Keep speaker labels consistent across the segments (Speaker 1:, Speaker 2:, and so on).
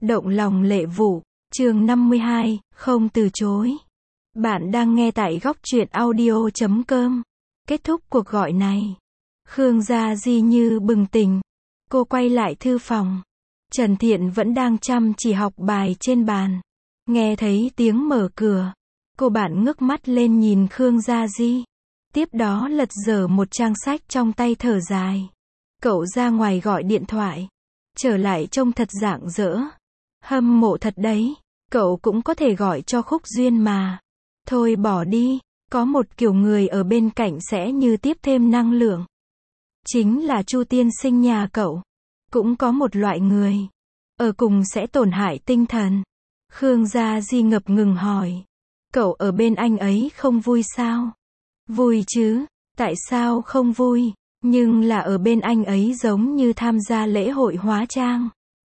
Speaker 1: Động lòng lệ vụ, chương 52, không từ chối. Bạn đang nghe tại góc truyện audio.com. Kết thúc cuộc gọi này, Khương Gia Di như bừng tỉnh. Cô quay lại thư phòng. Trần Thiện vẫn đang chăm chỉ học bài trên bàn. Nghe thấy tiếng mở cửa, cô bạn ngước mắt lên nhìn Khương Gia Di. Tiếp đó lật dở một trang sách trong tay thở dài. Cậu ra ngoài gọi điện thoại. Trở lại trông thật rạng rỡ. Hâm mộ thật đấy. Cậu cũng có thể gọi cho Khúc Duyên mà. Thôi bỏ đi. Có một kiểu người ở bên cạnh sẽ như tiếp thêm năng lượng. Chính là Chu tiên sinh nhà cậu. Cũng có một loại người ở cùng sẽ tổn hại tinh thần. Khương Gia Di ngập ngừng hỏi. Cậu ở bên anh ấy không vui sao? Vui chứ. Tại sao không vui? Nhưng là ở bên anh ấy giống như tham gia lễ hội hóa trang.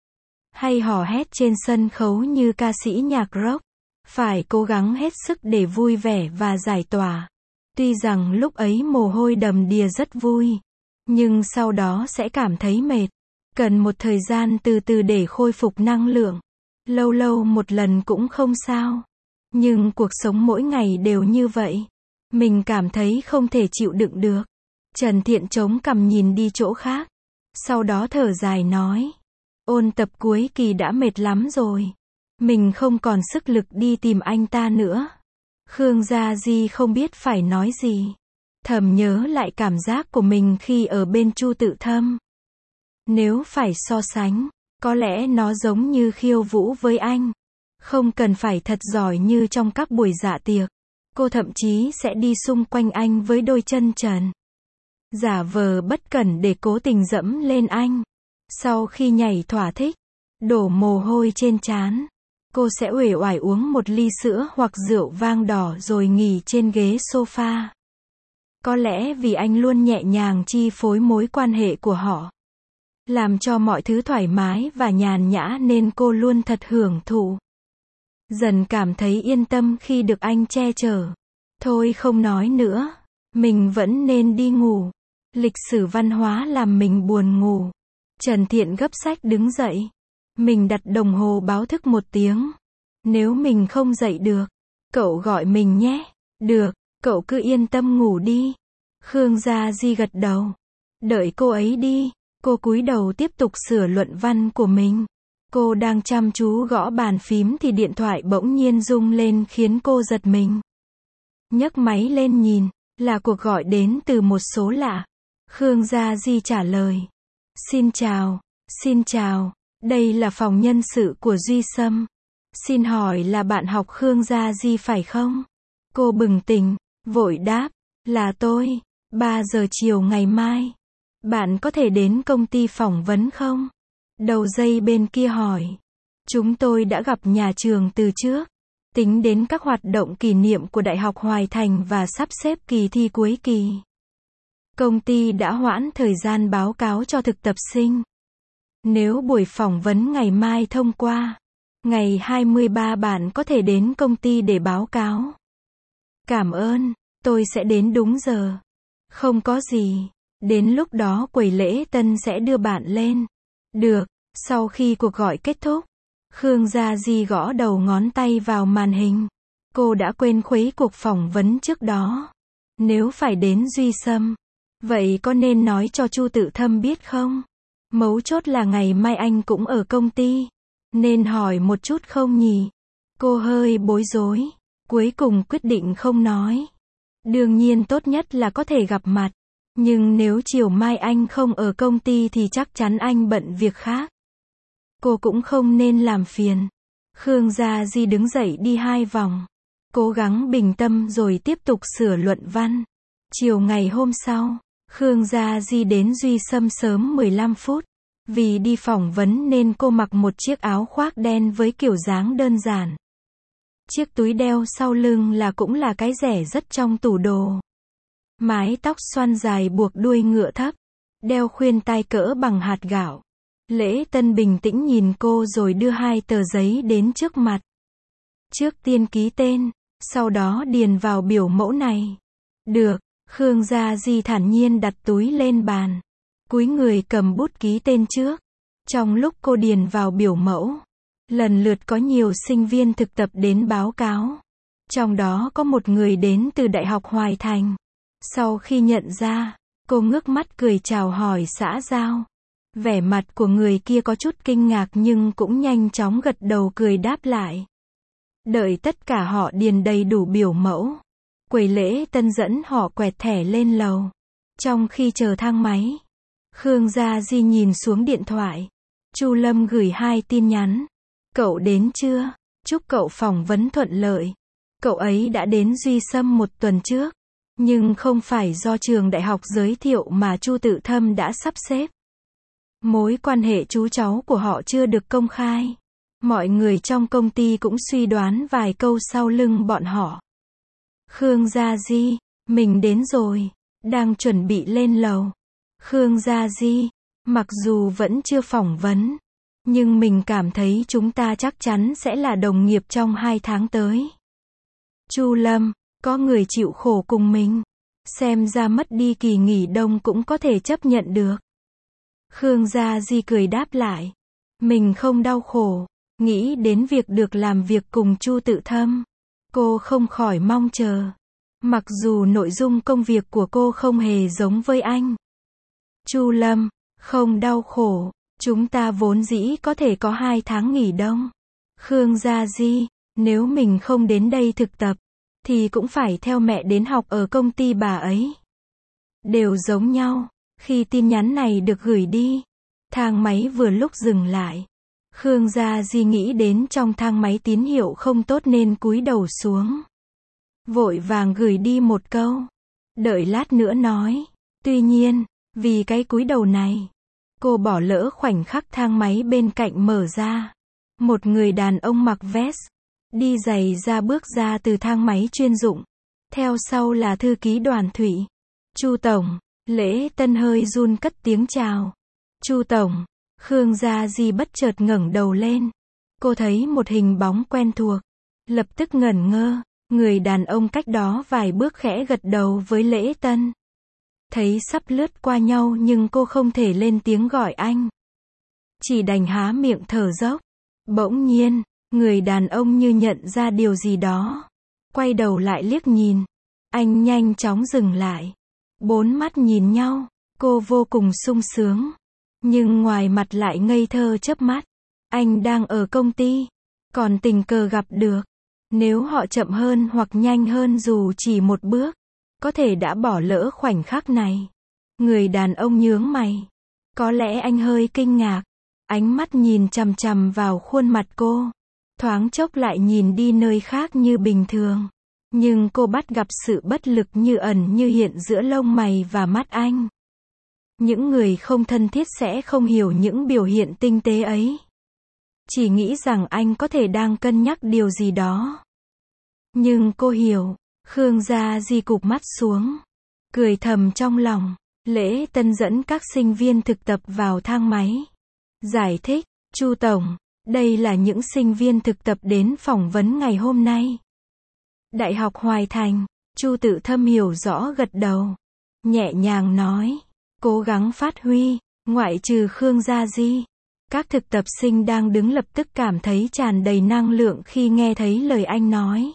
Speaker 1: Hay hò hét trên sân khấu như ca sĩ nhạc rock. Phải cố gắng hết sức để vui vẻ và giải tỏa. Tuy rằng lúc ấy mồ hôi đầm đìa rất vui. Nhưng sau đó sẽ cảm thấy mệt. Cần một thời gian từ từ để khôi phục năng lượng. Lâu lâu một lần cũng không sao. Nhưng cuộc sống mỗi ngày đều như vậy. Mình cảm thấy không thể chịu đựng được. Trần Thiện chống cằm nhìn đi chỗ khác. Sau đó thở dài nói. Ôn tập cuối kỳ đã mệt lắm rồi. Mình không còn sức lực đi tìm anh ta nữa. Khương Gia Di không biết phải nói gì. Thầm nhớ lại cảm giác của mình khi ở bên Chu Tự Thâm. Nếu phải so sánh, có lẽ nó giống như khiêu vũ với anh. Không cần phải thật giỏi như trong các buổi dạ tiệc. Cô thậm chí sẽ đi xung quanh anh với đôi chân trần. Giả vờ bất cẩn để cố tình dẫm lên anh. Sau khi nhảy thỏa thích, đổ mồ hôi trên trán, cô sẽ uể oải uống một ly sữa hoặc rượu vang đỏ rồi nghỉ trên ghế sofa. Có lẽ vì anh luôn nhẹ nhàng chi phối mối quan hệ của họ. Làm cho mọi thứ thoải mái và nhàn nhã nên cô luôn thật hưởng thụ. Dần cảm thấy yên tâm khi được anh che chở. Thôi không nói nữa. Mình vẫn nên đi ngủ. Lịch sử văn hóa làm mình buồn ngủ. Trần Thiện gấp sách đứng dậy. Mình đặt đồng hồ báo thức 1 tiếng. Nếu mình không dậy được, cậu gọi mình nhé. Được, cậu cứ yên tâm ngủ đi. Khương Gia Di gật đầu. Đợi cô ấy đi. Cô cúi đầu tiếp tục sửa luận văn của mình. Cô đang chăm chú gõ bàn phím thì điện thoại bỗng nhiên rung lên khiến cô giật mình. Nhấc máy lên nhìn, là cuộc gọi đến từ một số lạ. Khương Gia Di trả lời. Xin chào, đây là phòng nhân sự của Duy Sâm. Xin hỏi là bạn học Khương Gia Di phải không? Cô bừng tỉnh, vội đáp, là tôi, 3 giờ chiều ngày mai. Bạn có thể đến công ty phỏng vấn không? Đầu dây bên kia hỏi. Chúng tôi đã gặp nhà trường từ trước. Tính đến các hoạt động kỷ niệm của Đại học Hoài Thành và sắp xếp kỳ thi cuối kỳ. Công ty đã hoãn thời gian báo cáo cho thực tập sinh. Nếu buổi phỏng vấn ngày mai thông qua, ngày 23 bạn có thể đến công ty để báo cáo. Cảm ơn, tôi sẽ đến đúng giờ. Không có gì. Đến lúc đó quầy lễ tân sẽ đưa bạn lên. Được, sau khi cuộc gọi kết thúc, Khương Gia Di gõ đầu ngón tay vào màn hình. Cô đã quên khuấy cuộc phỏng vấn trước đó. Nếu phải đến Duy Sâm, vậy có nên nói cho Chu Tự Thâm biết không? Mấu chốt là ngày mai anh cũng ở công ty. Nên hỏi một chút không nhỉ? Cô hơi bối rối. Cuối cùng quyết định không nói. Đương nhiên tốt nhất là có thể gặp mặt. Nhưng nếu chiều mai anh không ở công ty thì chắc chắn anh bận việc khác. Cô cũng không nên làm phiền. Khương Gia Di đứng dậy đi 2 vòng. Cố gắng bình tâm rồi tiếp tục sửa luận văn. Chiều ngày hôm sau, Khương Gia Di đến Duy Sâm sớm 15 phút. Vì đi phỏng vấn nên cô mặc một chiếc áo khoác đen với kiểu dáng đơn giản. Chiếc túi đeo sau lưng cũng là cái rẻ rất trong tủ đồ. Mái tóc xoăn dài buộc đuôi ngựa thấp. Đeo khuyên tai cỡ bằng hạt gạo. Lễ tân bình tĩnh nhìn cô rồi đưa 2 tờ giấy đến trước mặt. Trước tiên ký tên, sau đó điền vào biểu mẫu này. Được, Khương Gia Di thản nhiên đặt túi lên bàn. Cúi người cầm bút ký tên trước. Trong lúc cô điền vào biểu mẫu, Lần lượt có nhiều sinh viên thực tập đến báo cáo. Trong đó có một người đến từ Đại học Hoài Thành. Sau khi nhận ra, cô ngước mắt cười chào hỏi xã giao. Vẻ mặt của người kia có chút kinh ngạc nhưng cũng nhanh chóng gật đầu cười đáp lại. Đợi tất cả họ điền đầy đủ biểu mẫu, quầy lễ tân dẫn họ quẹt thẻ lên lầu. Trong khi chờ thang máy, Khương Gia Di nhìn xuống điện thoại. Chu Lâm gửi 2 tin nhắn. Cậu đến chưa? Chúc cậu phỏng vấn thuận lợi. Cậu ấy đã đến Duy Xâm 1 tuần trước, nhưng không phải do trường đại học giới thiệu mà Chu Tự Thâm đã sắp xếp. Mối quan hệ chú cháu của họ chưa được công khai. Mọi người trong công ty cũng suy đoán vài câu sau lưng bọn họ. Khương Gia Di, mình đến rồi, đang chuẩn bị lên lầu. Khương Gia Di, mặc dù vẫn chưa phỏng vấn, nhưng mình cảm thấy chúng ta chắc chắn sẽ là đồng nghiệp trong 2 tháng tới. Chu Lâm, có người chịu khổ cùng mình. Xem ra mất đi kỳ nghỉ đông cũng có thể chấp nhận được. Khương Gia Di cười đáp lại. Mình không đau khổ. Nghĩ đến việc được làm việc cùng Chu Tự Thâm, cô không khỏi mong chờ. Mặc dù nội dung công việc của cô không hề giống với anh. Chu Lâm, không đau khổ. Chúng ta vốn dĩ có thể có 2 tháng nghỉ đông. Khương Gia Di, nếu mình không đến đây thực tập, thì cũng phải theo mẹ đến học ở công ty bà ấy. Đều giống nhau. Khi tin nhắn này được gửi đi, thang máy vừa lúc dừng lại. Khương Gia Di nghĩ đến trong thang máy tín hiệu không tốt nên cúi đầu xuống. Vội vàng gửi đi một câu. Đợi lát nữa nói. Tuy nhiên, vì cái cúi đầu này, cô bỏ lỡ khoảnh khắc thang máy bên cạnh mở ra. Một người đàn ông mặc vest, đi giày da bước ra từ thang máy chuyên dụng. Theo sau là thư ký Đoàn Thụy. Chu Tổng. Lễ Tân hơi run cất tiếng chào. Chu Tổng. Khương Gia Di bất chợt ngẩng đầu lên. Cô thấy một hình bóng quen thuộc. Lập tức ngẩn ngơ. Người đàn ông cách đó vài bước khẽ gật đầu với Lễ Tân. Thấy sắp lướt qua nhau nhưng cô không thể lên tiếng gọi anh. Chỉ đành há miệng thở dốc. Bỗng nhiên, người đàn ông như nhận ra điều gì đó. Quay đầu lại liếc nhìn. Anh nhanh chóng dừng lại. 4 mắt nhìn nhau. Cô vô cùng sung sướng. Nhưng ngoài mặt lại ngây thơ chớp mắt. Anh đang ở công ty. Còn tình cờ gặp được. Nếu họ chậm hơn hoặc nhanh hơn dù chỉ một bước, có thể đã bỏ lỡ khoảnh khắc này. Người đàn ông nhướng mày. Có lẽ anh hơi kinh ngạc. Ánh mắt nhìn chằm chằm vào khuôn mặt cô. Thoáng chốc lại nhìn đi nơi khác như bình thường. Nhưng cô bắt gặp sự bất lực như ẩn như hiện giữa lông mày và mắt anh. Những người không thân thiết sẽ không hiểu những biểu hiện tinh tế ấy. Chỉ nghĩ rằng anh có thể đang cân nhắc điều gì đó. Nhưng cô hiểu. Khương Gia Di cụp mắt xuống. Cười thầm trong lòng. Lễ Tân dẫn các sinh viên thực tập vào thang máy. Giải thích. Chu Tổng, đây là những sinh viên thực tập đến phỏng vấn ngày hôm nay. Đại học Hoài Thành. Chu Tự Thâm hiểu rõ gật đầu. Nhẹ nhàng nói. Cố gắng phát huy. Ngoại trừ Khương Gia Di, các thực tập sinh đang đứng lập tức cảm thấy tràn đầy năng lượng khi nghe thấy lời anh nói.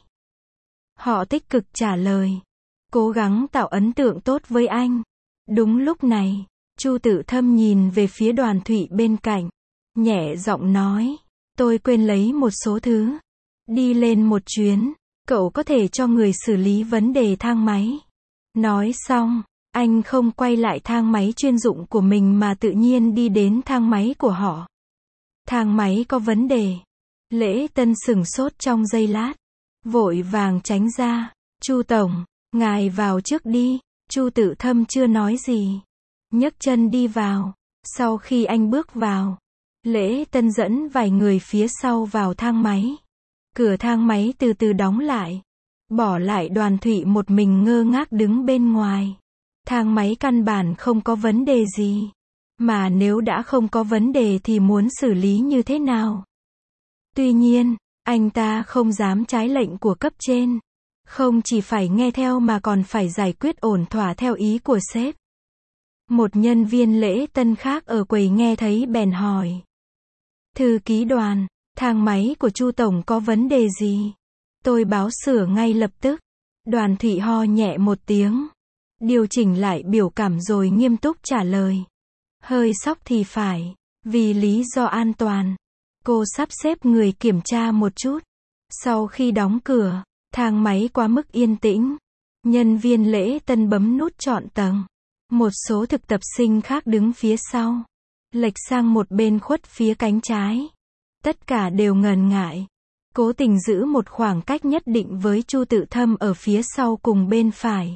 Speaker 1: Họ tích cực trả lời. Cố gắng tạo ấn tượng tốt với anh. Đúng lúc này, Chu Tự Thâm nhìn về phía Đoàn Thụy bên cạnh. Nhẹ giọng nói. Tôi quên lấy một số thứ. Đi lên một chuyến. Cậu có thể cho người xử lý vấn đề thang máy. Nói xong, anh không quay lại thang máy chuyên dụng của mình mà tự nhiên đi đến thang máy của họ. Thang máy có vấn đề. Lễ Tân sửng sốt trong giây lát. Vội vàng tránh ra. Chu Tổng, ngài vào trước đi. Chu Tự Thâm chưa nói gì. Nhấc chân đi vào. Sau khi anh bước vào, Lễ Tân dẫn vài người phía sau vào thang máy. Cửa thang máy từ từ đóng lại. Bỏ lại Đoàn Thụy một mình ngơ ngác đứng bên ngoài. Thang máy căn bản không có vấn đề gì. Mà nếu đã không có vấn đề thì muốn xử lý như thế nào? Tuy nhiên, anh ta không dám trái lệnh của cấp trên. Không chỉ phải nghe theo mà còn phải giải quyết ổn thỏa theo ý của sếp. Một nhân viên Lễ Tân khác ở quầy nghe thấy bèn hỏi. Thư ký Đoàn, thang máy của Chu tổng có vấn đề gì? Tôi báo sửa ngay lập tức. Đoàn Thụy ho nhẹ một tiếng, điều chỉnh lại biểu cảm rồi nghiêm túc trả lời. Hơi sóc thì phải, vì lý do an toàn. Cô sắp xếp người kiểm tra một chút. Sau khi đóng cửa, thang máy quá mức yên tĩnh. Nhân viên lễ tân bấm nút chọn tầng. Một số thực tập sinh khác đứng phía sau, lệch sang một bên khuất phía cánh trái. Tất cả đều ngần ngại, cố tình giữ một khoảng cách nhất định với Chu Tự Thâm ở phía sau cùng bên phải.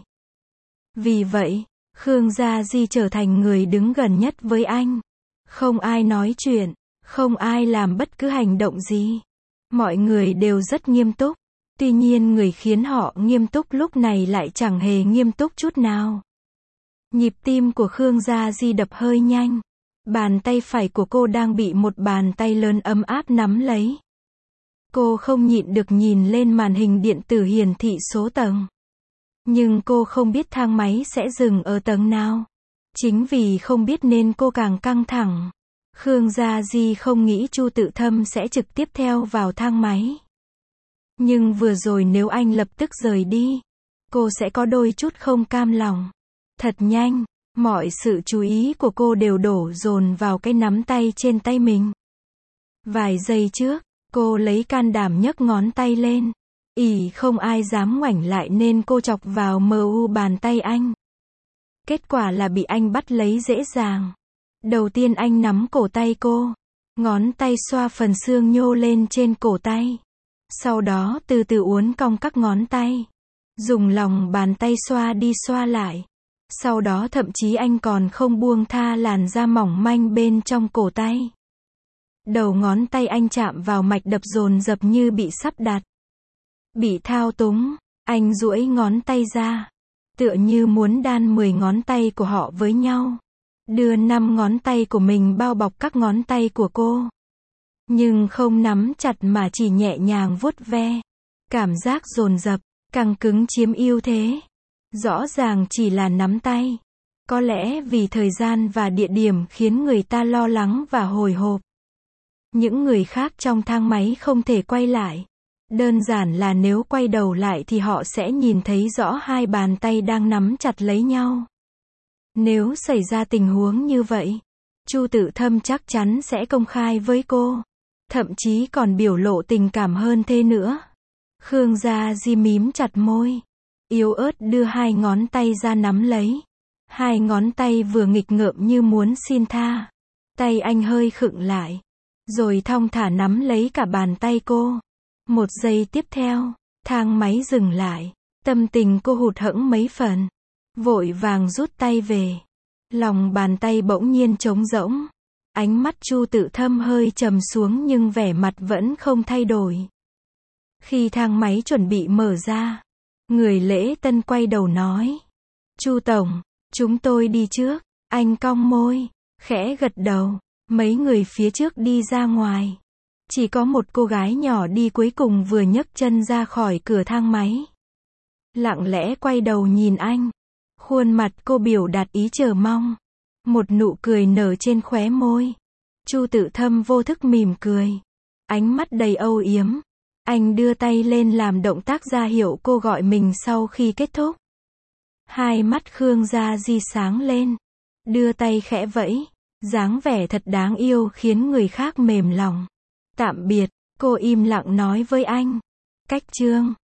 Speaker 1: Vì vậy, Khương Gia Di trở thành người đứng gần nhất với anh. Không ai nói chuyện, không ai làm bất cứ hành động gì. Mọi người đều rất nghiêm túc. Tuy nhiên người khiến họ nghiêm túc lúc này lại chẳng hề nghiêm túc chút nào. Nhịp tim của Khương Gia Di đập hơi nhanh. Bàn tay phải của cô đang bị một bàn tay lớn ấm áp nắm lấy. Cô không nhịn được nhìn lên màn hình điện tử hiển thị số tầng. Nhưng cô không biết thang máy sẽ dừng ở tầng nào. Chính vì không biết nên cô càng căng thẳng. Khương Gia Di không nghĩ Chu Tự Thâm sẽ trực tiếp theo vào thang máy. Nhưng vừa rồi nếu anh lập tức rời đi, cô sẽ có đôi chút không cam lòng. Thật nhanh, mọi sự chú ý của cô đều đổ dồn vào cái nắm tay trên tay mình. Vài giây trước, cô lấy can đảm nhấc ngón tay lên. Không ai dám ngoảnh lại nên cô chọc vào mu bàn tay anh. Kết quả là bị anh bắt lấy dễ dàng. Đầu tiên anh nắm cổ tay cô. Ngón tay xoa phần xương nhô lên trên cổ tay. Sau đó từ từ uốn cong các ngón tay. Dùng lòng bàn tay xoa đi xoa lại. Sau đó thậm chí anh còn không buông tha làn da mỏng manh bên trong cổ tay. Đầu ngón tay anh chạm vào mạch đập dồn dập như bị sắp đặt. Bị thao túng, anh duỗi ngón tay ra. Tựa như muốn đan 10 ngón tay của họ với nhau. Đưa 5 ngón tay của mình bao bọc các ngón tay của cô. Nhưng không nắm chặt mà chỉ nhẹ nhàng vuốt ve. Cảm giác dồn dập, căng cứng chiếm ưu thế. Rõ ràng chỉ là nắm tay. Có lẽ vì thời gian và địa điểm khiến người ta lo lắng và hồi hộp. Những người khác trong thang máy không thể quay lại. Đơn giản là nếu quay đầu lại thì họ sẽ nhìn thấy rõ hai bàn tay đang nắm chặt lấy nhau. Nếu xảy ra tình huống như vậy, Chu Tự Thâm chắc chắn sẽ công khai với cô. Thậm chí còn biểu lộ tình cảm hơn thế nữa. Khương Gia Di mím chặt môi. Yếu ớt đưa hai ngón tay ra nắm lấy. Hai ngón tay vừa nghịch ngợm như muốn xin tha. Tay anh hơi khựng lại. Rồi thong thả nắm lấy cả bàn tay cô. Một giây tiếp theo, thang máy dừng lại. Tâm tình cô hụt hẫng mấy phần. Vội vàng rút tay về. Lòng bàn tay bỗng nhiên trống rỗng. Ánh mắt Chu Tự Thâm hơi trầm xuống nhưng vẻ mặt vẫn không thay đổi. Khi thang máy chuẩn bị mở ra, người lễ tân quay đầu nói. Chu tổng, chúng tôi đi trước. Anh cong môi, khẽ gật đầu. Mấy người phía trước đi ra ngoài. Chỉ có một cô gái nhỏ đi cuối cùng vừa nhấc chân ra khỏi cửa thang máy. Lặng lẽ quay đầu nhìn anh. Khuôn mặt cô biểu đạt ý chờ mong. Một nụ cười nở trên khóe môi. Chu Tự Thâm vô thức mỉm cười. Ánh mắt đầy âu yếm. Anh đưa tay lên làm động tác ra hiệu cô gọi mình sau khi kết thúc. Hai mắt Khương Gia Di sáng lên. Đưa tay khẽ vẫy. Dáng vẻ thật đáng yêu khiến người khác mềm lòng. Tạm biệt, cô im lặng nói với anh. Cách chương